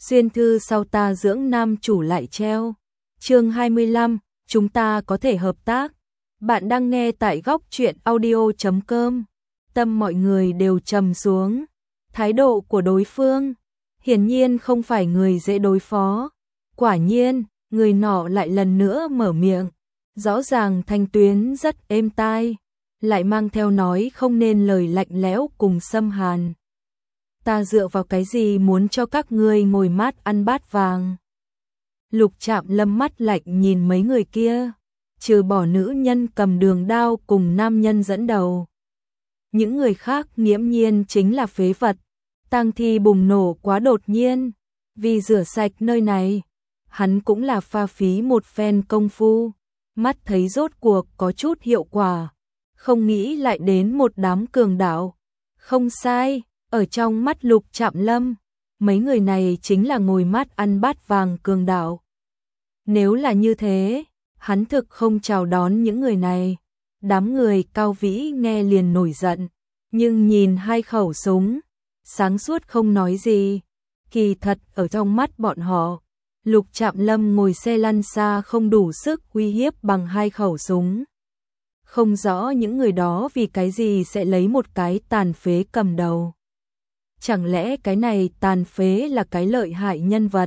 Xuyên thư sau ta dưỡng nam chủ lại treo. Chương 25, chúng ta có thể hợp tác. Bạn đang nghe tại góc truyện audio.com. Tâm mọi người đều trầm xuống. Thái độ của đối phương hiển nhiên không phải người dễ đối phó. Quả nhiên, người nọ lại lần nữa mở miệng. Rõ ràng thanh tuyến rất êm tai, lại mang theo nói không nên lời lạnh lẽo cùng xâm hàn. Ta dựa vào cái gì muốn cho các ngươi ngồi mát ăn bát vàng? Lục Trạm Lâm mắt lạnh nhìn mấy người kia, trừ bỏ nữ nhân cầm đường đao cùng nam nhân dẫn đầu. Những người khác nghiễm nhiên chính là phế vật. Tang thi bùng nổ quá đột nhiên, vì rửa sạch nơi này, hắn cũng là pha phí một phen công phu, mắt thấy rốt cuộc có chút hiệu quả, không nghĩ lại đến một đám cường đạo. Không sai, ở trong mắt Lục Trạm Lâm, mấy người này chính là ngồi mát ăn bát vàng cường đạo. Nếu là như thế, hắn thực không chào đón những người này. Đám người cao vĩ nghe liền nổi giận, nhưng nhìn hai khẩu súng, sáng suốt không nói gì. Kỳ thật ở trong mắt bọn họ, Lục Trạm Lâm ngồi xe lăn xa không đủ sức uy hiếp bằng hai khẩu súng. Không rõ những người đó vì cái gì sẽ lấy một cái tàn phế cầm đầu. Chẳng lẽ cái này tàn phế là cái lợi hại nhân vật?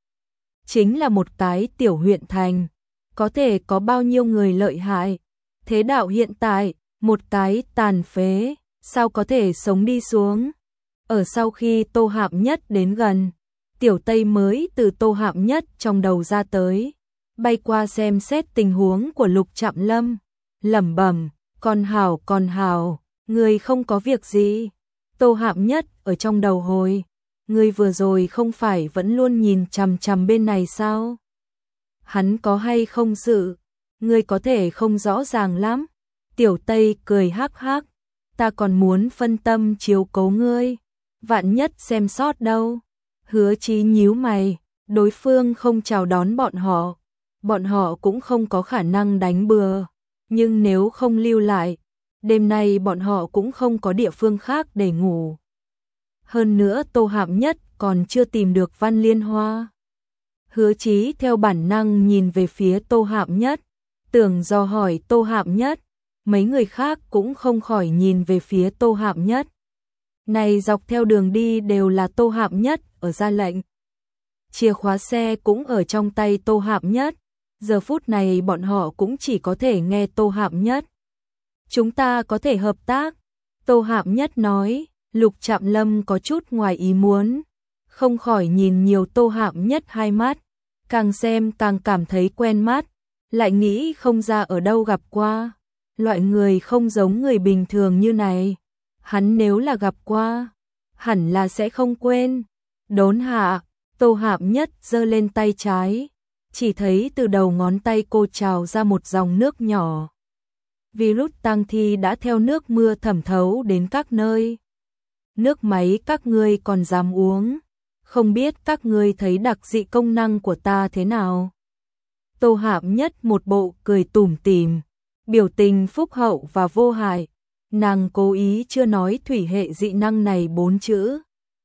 Chính là một cái tiểu huyện thành, có thể có bao nhiêu người lợi hại? Thế đạo hiện tại, một cái tàn phế, sao có thể sống đi xuống? Ở sau khi Tô Hạp Nhất đến gần, Tiểu Tây mới từ Tô Hạp Nhất trong đầu ra tới, bay qua xem xét tình huống của Lục Trạm Lâm, lẩm bẩm, con hào, người không có việc gì. Tô Hạp Nhất ở trong đầu hồi, người vừa rồi không phải vẫn luôn nhìn chằm chằm bên này sao? Hắn có hay không sự, người có thể không rõ ràng lắm. Tiểu Tây cười hắc hắc, ta còn muốn phân tâm chiếu cố ngươi, vạn nhất xem sót đâu. Hứa Chí nhíu mày, đối phương không chào đón bọn họ cũng không có khả năng đánh bừa, nhưng nếu không lưu lại, đêm nay bọn họ cũng không có địa phương khác để ngủ. Hơn nữa Tô Hạp Nhất còn chưa tìm được Văn Liên Hoa. Hứa Chí theo bản năng nhìn về phía Tô Hạp Nhất, tưởng dò hỏi Tô Hạp Nhất, mấy người khác cũng không khỏi nhìn về phía Tô Hạp Nhất. Này dọc theo đường đi đều là Tô Hạp Nhất ở ra lệnh. Chìa khóa xe cũng ở trong tay Tô Hạp Nhất, giờ phút này bọn họ cũng chỉ có thể nghe Tô Hạp Nhất. Chúng ta có thể hợp tác, Tô Hạp Nhất nói. Lục Trạm Lâm có chút ngoài ý muốn, không khỏi nhìn nhiều Tô Hạp Nhất hai mắt, càng xem càng cảm thấy quen mắt, lại nghĩ không ra ở đâu gặp qua. Loại người không giống người bình thường như này, hắn nếu là gặp qua, hẳn là sẽ không quên. Đốn hạ, Tô Hạp Nhất giơ lên tay trái, chỉ thấy từ đầu ngón tay cô trào ra một dòng nước nhỏ. Virus tang thi đã theo nước mưa thẩm thấu đến các nơi. Nước máy các ngươi còn dám uống, không biết các ngươi thấy đặc dị công năng của ta thế nào? Tô Hạp Nhất một bộ cười tủm tỉm, biểu tình phúc hậu và vô hại, nàng cố ý chưa nói thủy hệ dị năng này 4 chữ.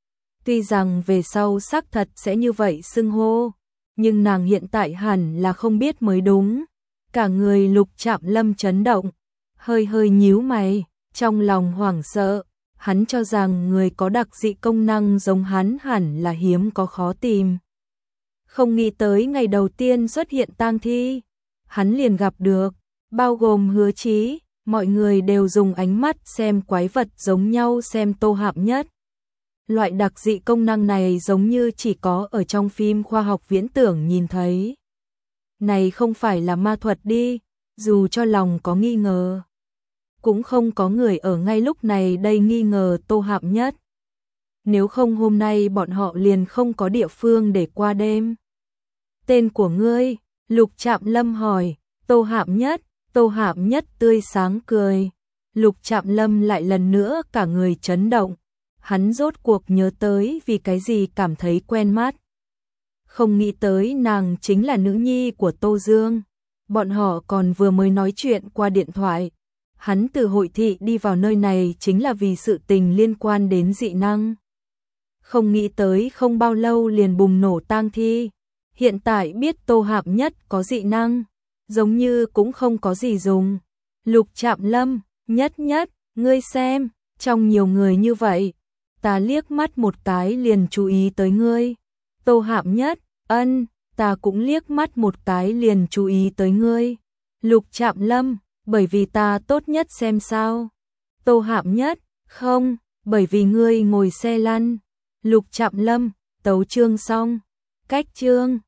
Tuy rằng về sau xác thật sẽ như vậy xưng hô, nhưng nàng hiện tại hẳn là không biết mới đúng. Cả người Lục Trạm Lâm chấn động, hơi nhíu mày, trong lòng hoảng sợ. Hắn cho rằng người có đặc dị công năng giống hắn hẳn là hiếm có khó tìm. Không nghĩ tới ngày đầu tiên xuất hiện tang thi, hắn liền gặp được, bao gồm Hứa Chí, mọi người đều dùng ánh mắt xem quái vật giống nhau xem Tô Hạp Nhất. Loại đặc dị công năng này giống như chỉ có ở trong phim khoa học viễn tưởng nhìn thấy. Này không phải là ma thuật đi, dù cho lòng có nghi ngờ. Cũng không có người ở ngay lúc này đây nghi ngờ Tô Hạp Nhất. Nếu không hôm nay bọn họ liền không có địa phương để qua đêm. Tên của ngươi? Lục Trạm Lâm hỏi. Tô Hạp Nhất. Tô Hạp Nhất tươi sáng cười. Lục Trạm Lâm lại lần nữa cả người chấn động. Hắn rốt cuộc nhớ tới vì cái gì cảm thấy quen mắt. Không nghĩ tới nàng chính là nữ nhi của Tô Dương. Bọn họ còn vừa mới nói chuyện qua điện thoại. Hắn từ hội thị đi vào nơi này chính là vì sự tình liên quan đến dị năng. không nghĩ tới không bao lâu liền bùng nổ tang thi. Hiện tại biết Tô Hạp Nhất có dị năng, giống như cũng không có gì dùng. Lục Trạm Lâm, Nhất Nhất, ngươi xem, trong nhiều người như vậy, ta liếc mắt một cái liền chú ý tới ngươi. Tô Hạp Nhất, ân, ta cũng liếc mắt một cái liền chú ý tới ngươi. Lục Trạm Lâm, bởi vì ta tốt nhất xem sao. Tô Hạp Nhất, không, bởi vì ngươi ngồi xe lăn. Lục Trạm Lâm, tấu chương xong. Cách chương